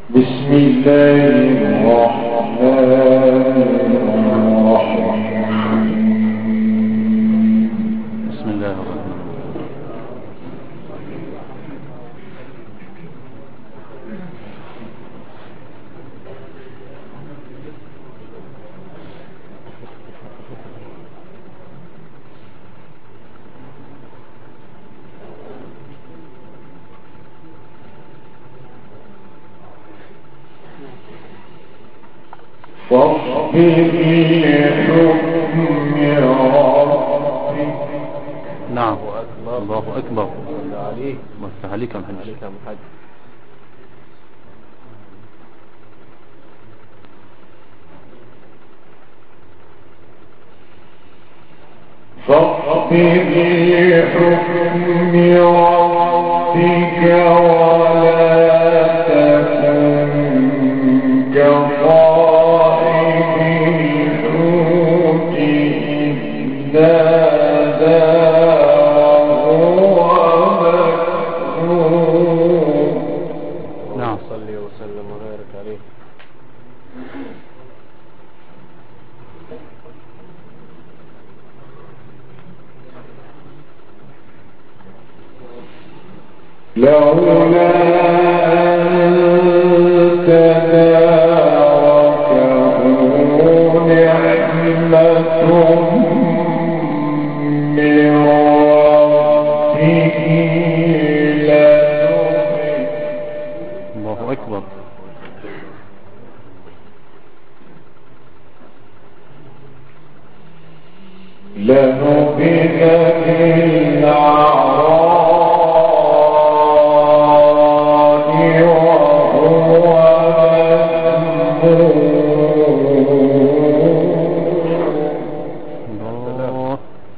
بسم الله الرحمن الرحيم. بسم الله الرحمن فاصبر لحكم ربك. نعم. الله أكبر. وفتح عليك يا محمد. فاصبر لحكم ربك ولا تكن كصاحب الحوت إذ نادى وهو مكظوم. نعم. صل وسلم وبارك عليه. لولا أن تداركه نعمة من ربه الله أكبر. لنبذ بالعراء وهو الله.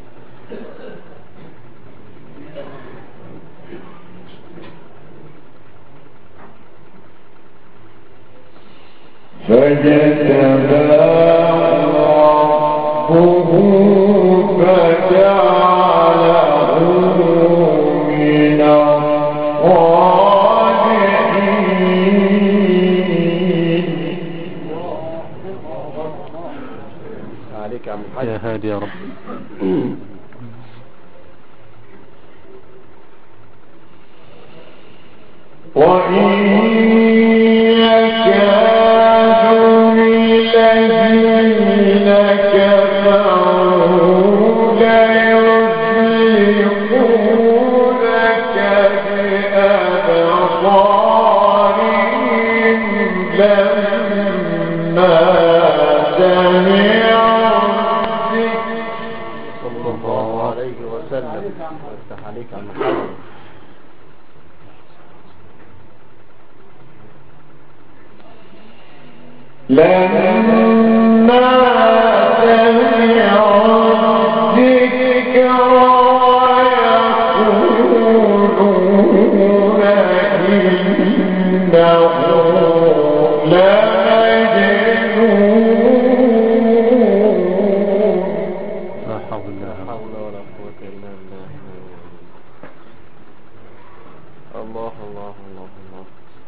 فاجتباه ربه فجعله من الصالحين. عليك يا عم الحاج. يا هادي يا رب. وإن يكاد الذين كفروا ليزلقونك بأبصارهم لما سمعوا الذكر. صلى الله عليه وسلم. وفتح عليك يا عم الحاج. لما سمعوا الذكر ويقولون إنه لمجنون. لا حول لا الله. حول ولا قوة إلا بالله. الله الله الله الله.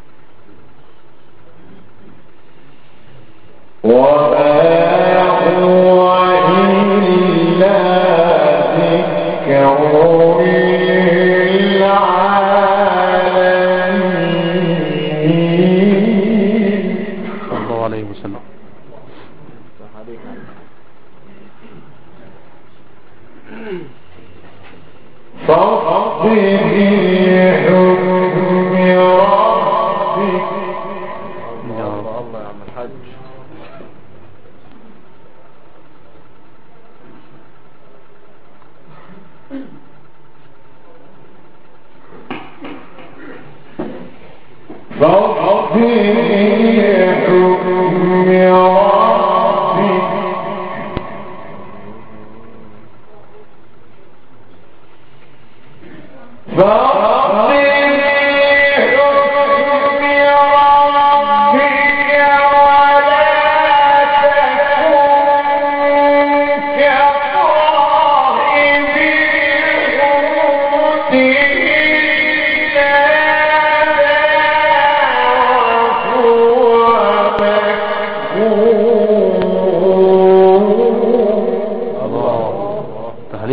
وما هو إلا ذكر للعالمين. صلى الله عليه وسلم. وفتح عليك يا عم الحاج. فاصبر لحكم ربك. يا رب. الله يا عم الحاج. فاصبر لحكم ربك. فاصبر لحكم ربك ولا تكن كصاحب الحوت إذ نادى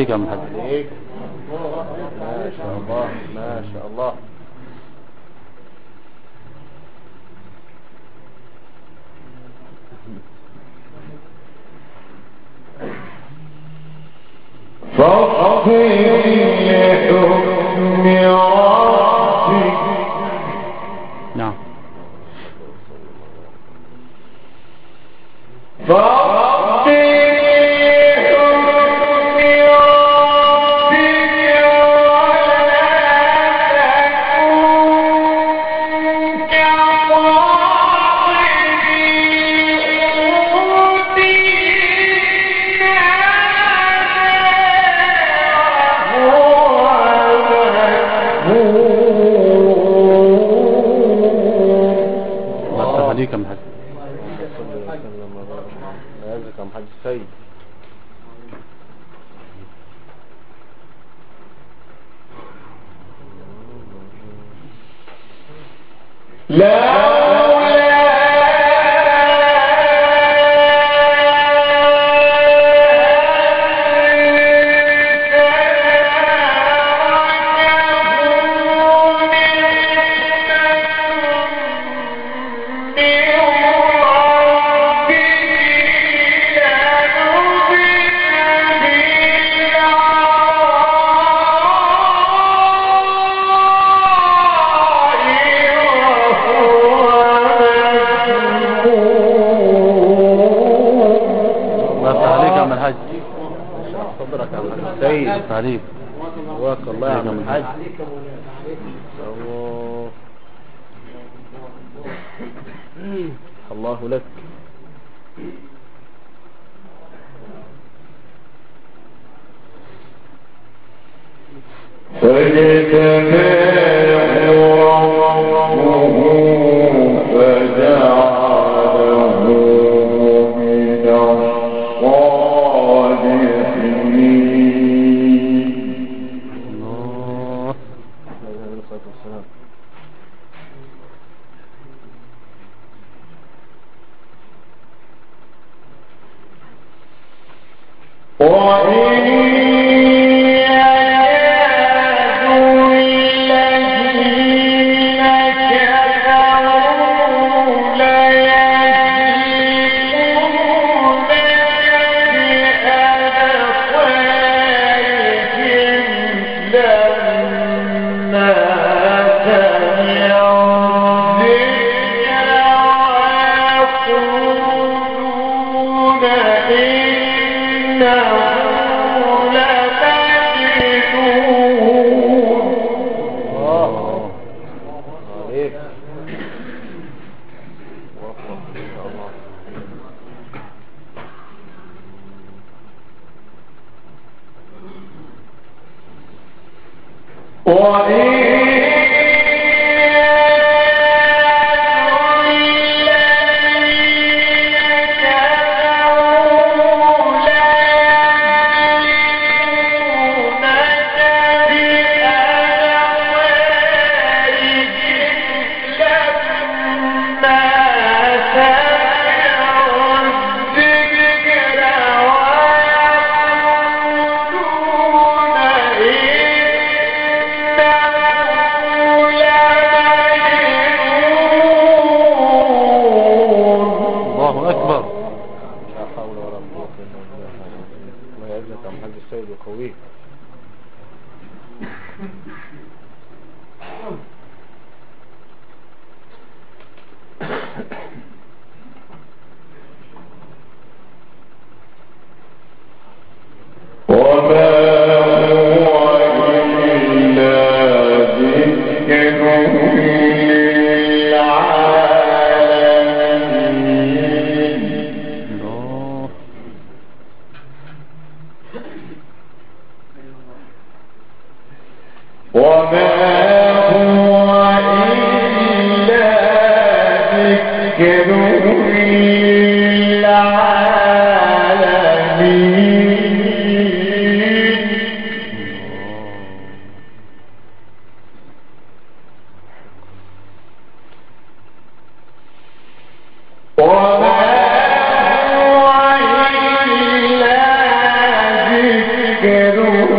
عليك يا عم الحاج. عليك. ما شاء الله ما شاء الله. نعم. عليك يا عم الحاج. لا يجزيك يا محمد السيد. عليك. جواك الله يا عم الحاج. الله لك. وما هو إلا ذكر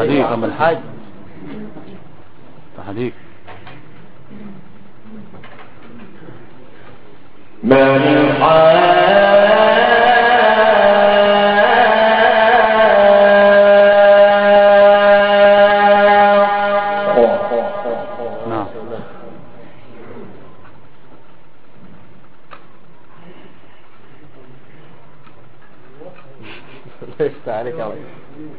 عليك يا عم الحاج. افتح عليك. نعم. ليش عليك يا ولد.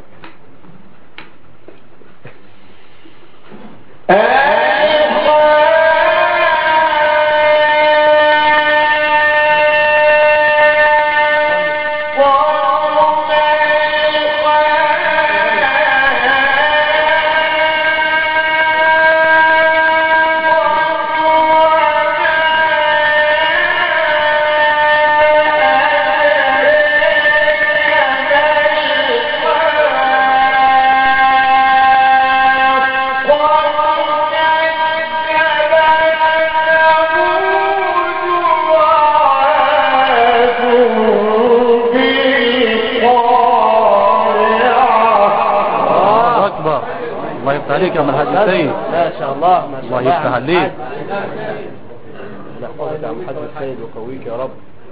الله يفتح عليك يا عم الحاج السيد. ما شاء الله ما شاء الله. الله يفتح عليك. نحفظك يا عم الحاج السيد وقويك يا رب.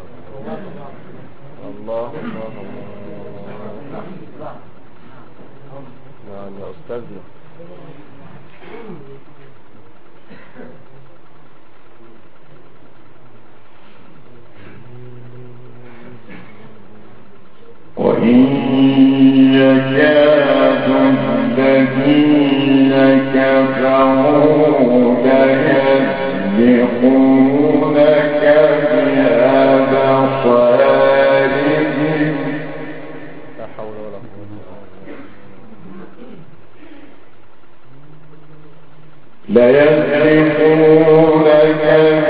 الله الله الله. نعم يا أستاذنا. وإن يكاد الذين كفروا ليسبقونك بأبصارهم لا حول ولا قوة. ليسبقونك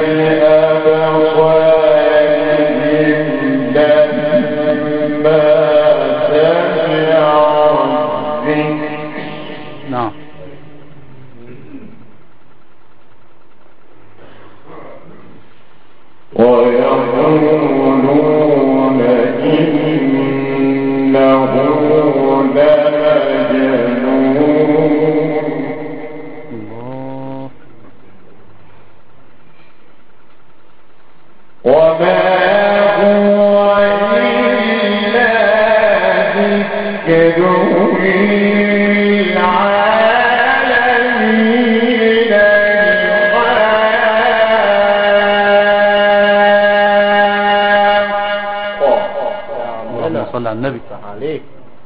بأبصارهم لما سمعوا الذكر. نعم. ويقولون إنه لمجنون. الله. وما هو إلا ذكر للعالمين. اللهم صل على النبي. يفتح عليك.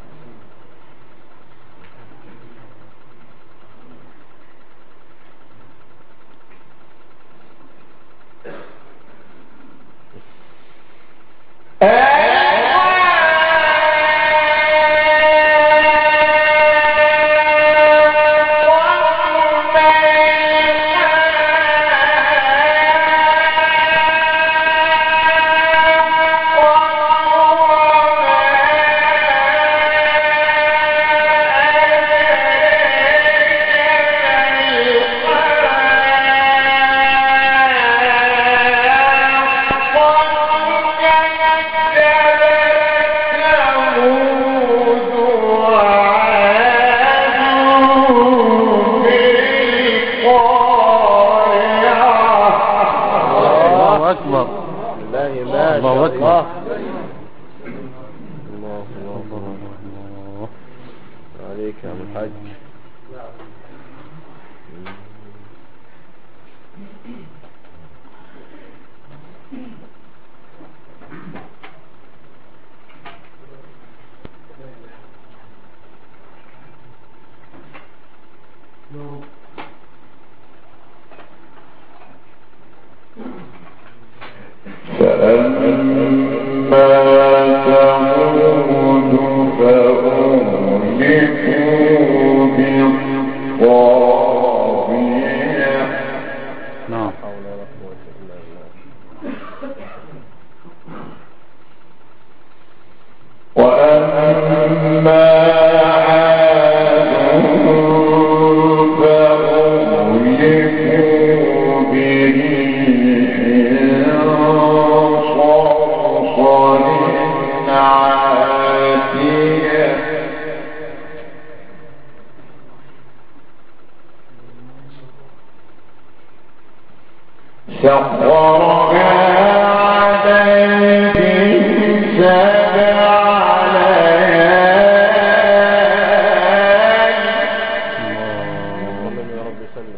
الله أكبر. الله ما الله شاء أكبر. الله الله الله الله. عليك يا عم الحاج. فأما سخرها عليهم 7 اللهم يا رب سلم.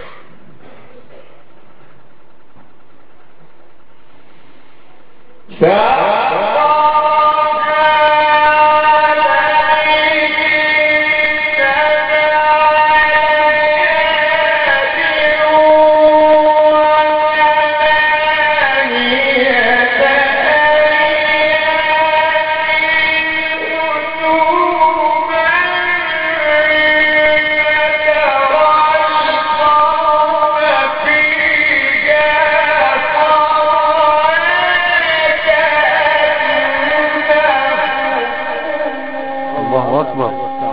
الله أكبر.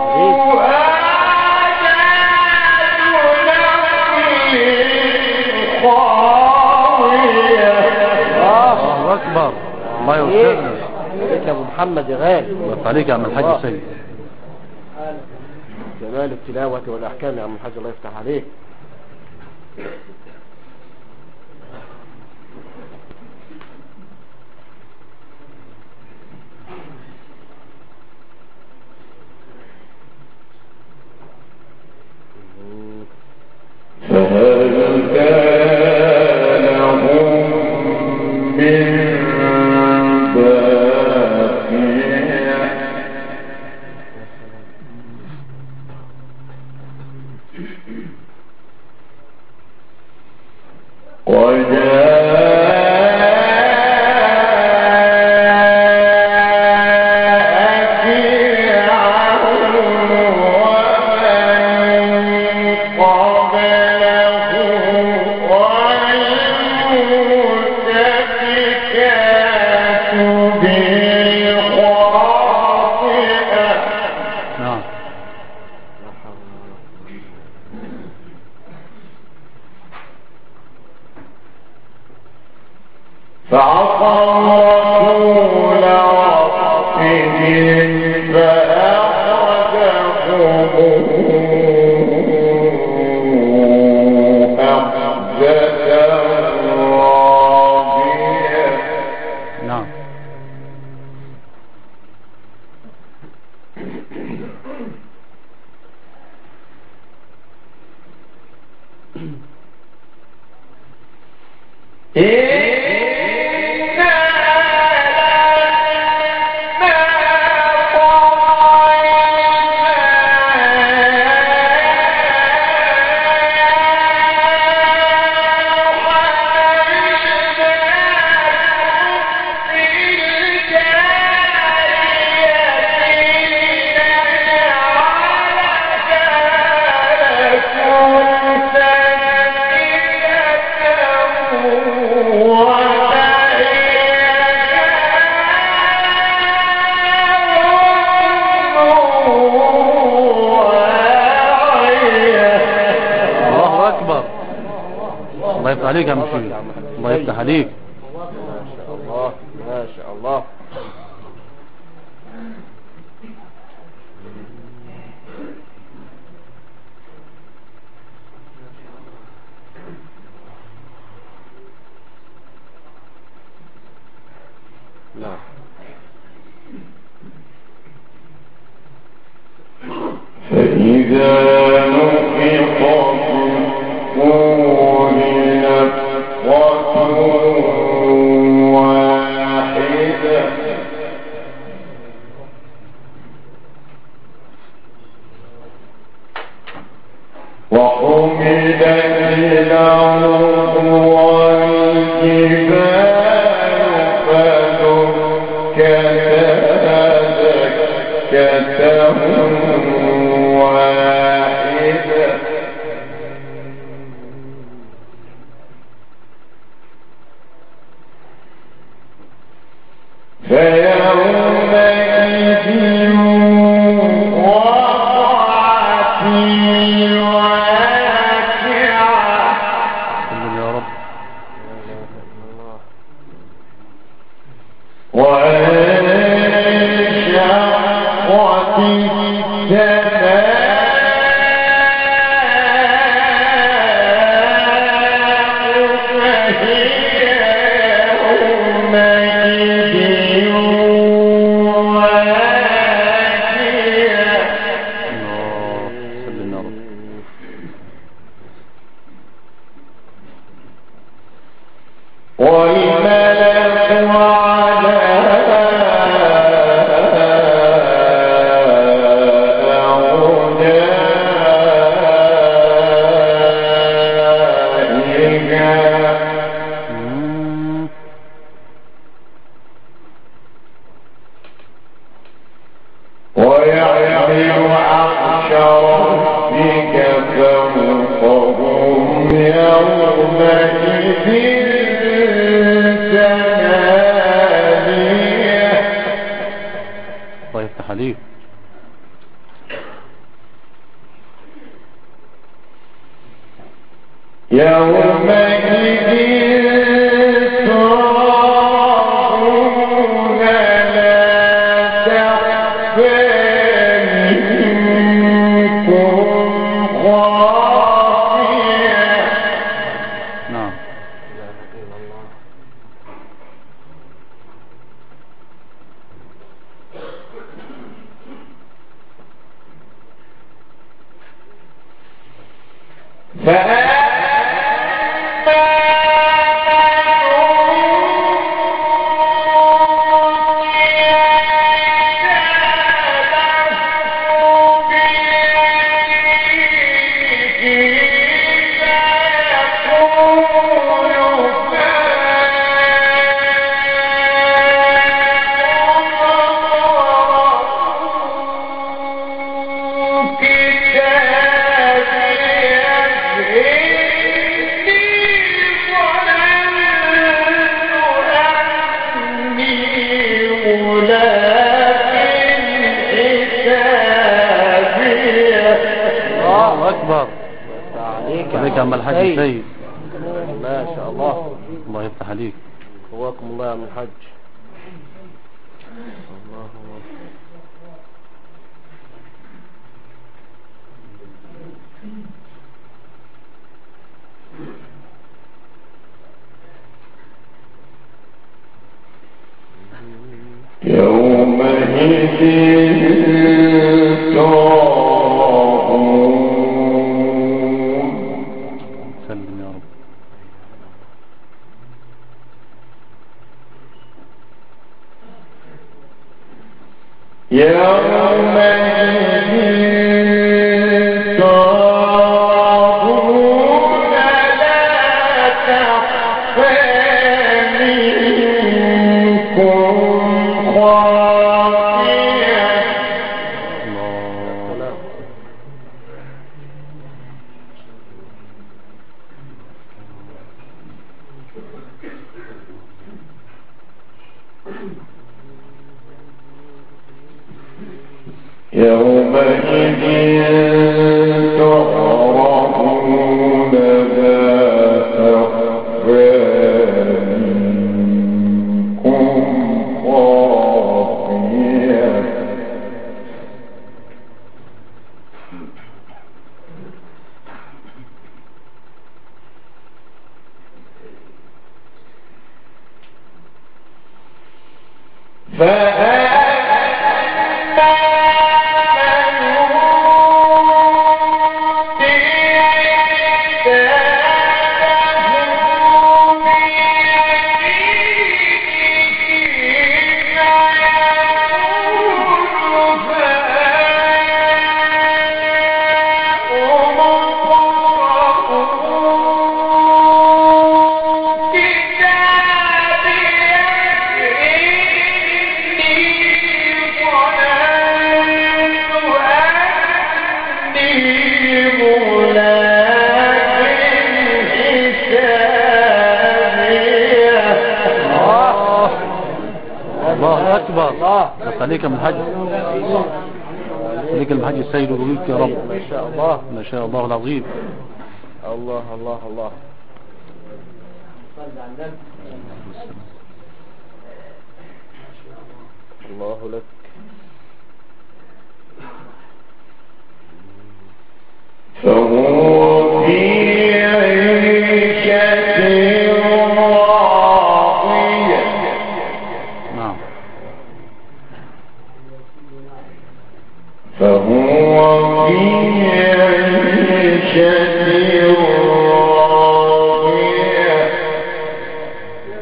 الله أكبر. الله يوفقنا. عليك يا ابو محمد يا غالي. الله عليك يا عم الحاج سيد. جمال التلاوة والأحكام يا عم الحاج، الله يفتح عليك. فهل كان لهم من باقية نعم. فعصوا رسول ربهم فأخذهم أخذة رابية. نعم. الله أكبر. الله يفتح عليك يا عم سيد. الله يفتح عليك. ما شاء الله ما شاء الله. نعم. فإذا نفخ في الصور نفخة واحدة وحملت الأرض والجبال فدكتا دكة واحدة فيومئذ وقعت الواقعة. سلم يا رب. وانشقت السماء والملك على ويعمل عرش ربك فوقهم يومئذ ثمانية. طيب تحليل يومئذ ترون لا تخفى منكم خافية. نعم. الله أكبر. عليك عم الحاج السيد. ما شاء الله. الله يفتح عليك. قواكم الله يا عم الحاج. الله الله. يومئذ ترون سلم يا رب. يومئذ ترون لا تخفى منكم خافية. الله. يومئذ تعرضون لا تخفى منكم خافية. الله أكبر. خليك من الحج. خليك المحج السيد ويقولك يا رب. ما شاء الله. ما شاء الله العظيم. الله الله الله. الله لك. فهو في عيشة راضية. نعم. فهو في عيشة راضية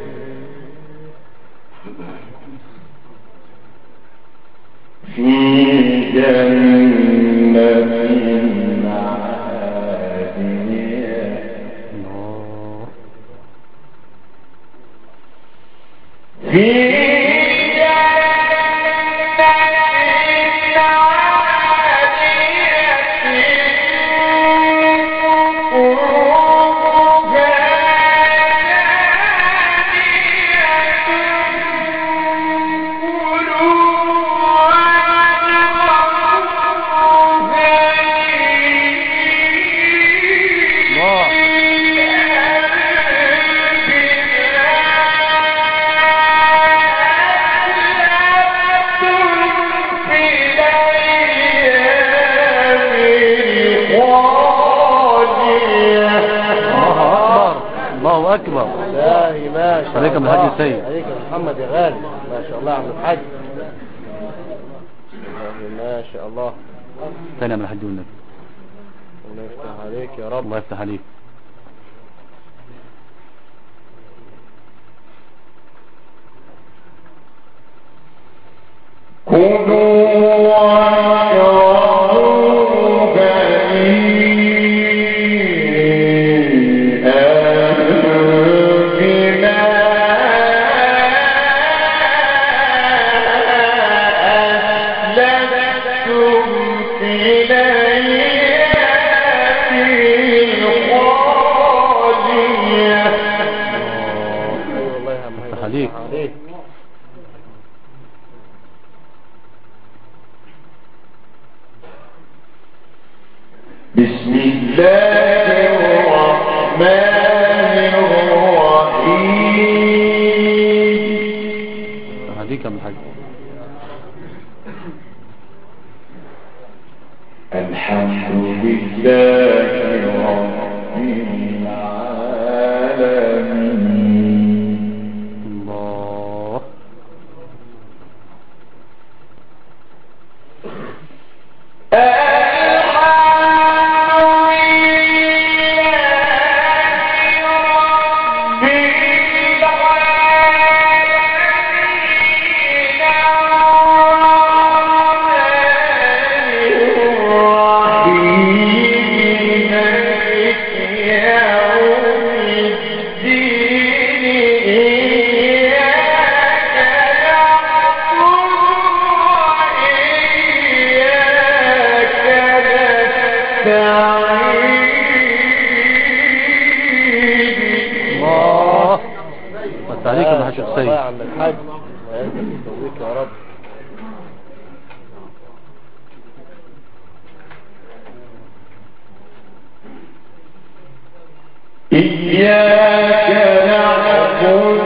الله أكبر. لا ما شاء الله عليك من الحاج السيد. عليك يا محمد يا غالي، ما شاء الله يا عم الحاج، ما شاء الله. ثانية من الحاج والنبي. الله يفتح عليك يا رب. الله يفتح عليك. بسم الله الرحمن الرحيم. هديك من الحاج. الحمد لله رب العالمين. الله. عليك يا حاج السيد. الله يا عم الحاج، وينزل التوفيق يا رب. إياك نعبد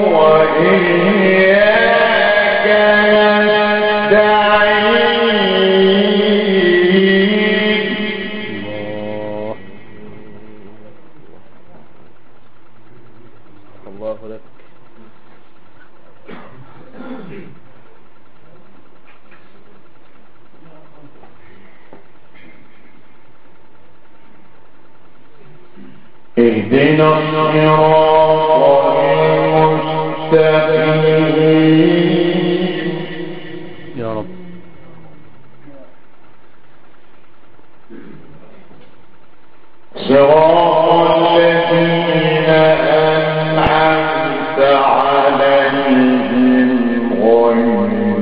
وإياك نستعين. الله لك. اهدنا الصراط المستقيم. يا رب. صراط الذين أنعمت عليهم غير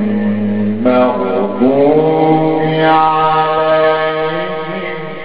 المغضوب عليهم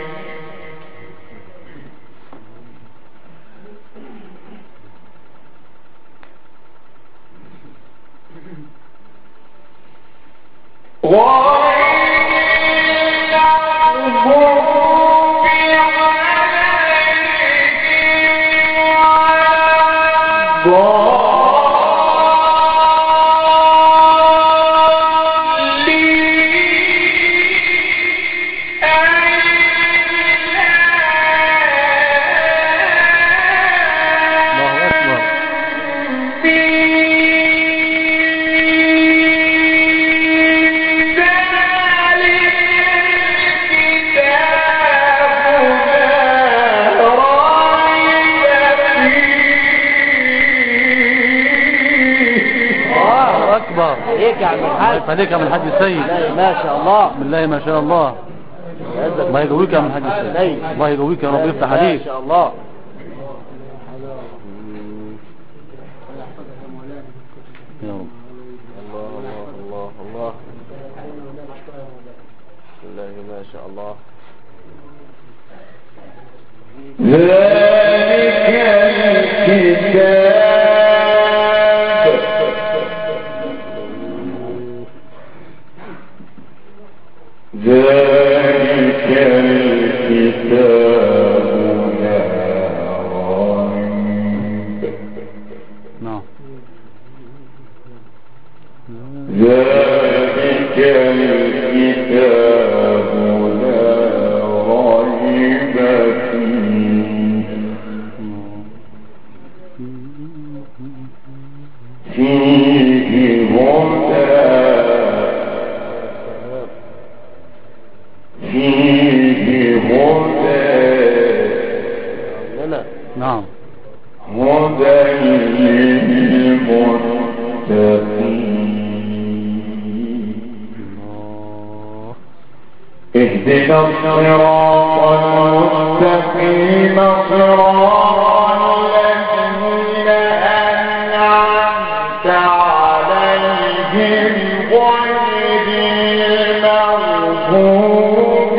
عليك يا عم الحاج. عليك يا عم الحاج السيد. ما شاء الله. بسم الله ما شاء الله. الله يقويك يا عم الحاج السيد. الله يقويك يا رب، يفتح عليك. ما شاء الله. الله. ذلك الكتاب ذلك الكتاب لا ريب نعم ذلك الكتاب لا ريب فيه هدى نعم هدى للمتقين اهدنا الصراط المستقيم صراط الذين أنعمت عليهم غير المغضوب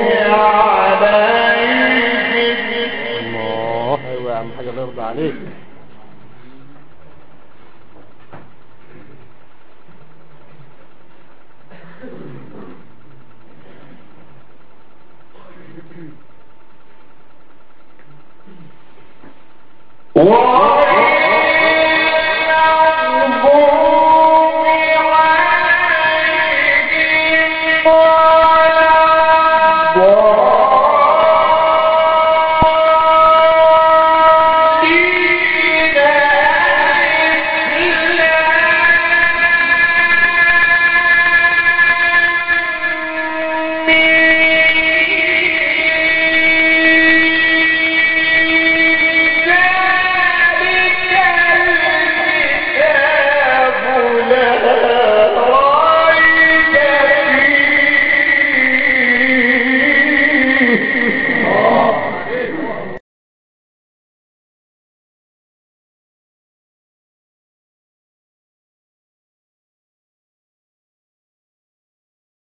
عليهم. الله. ايوه يا عم حاجه الله يرضى عليك. من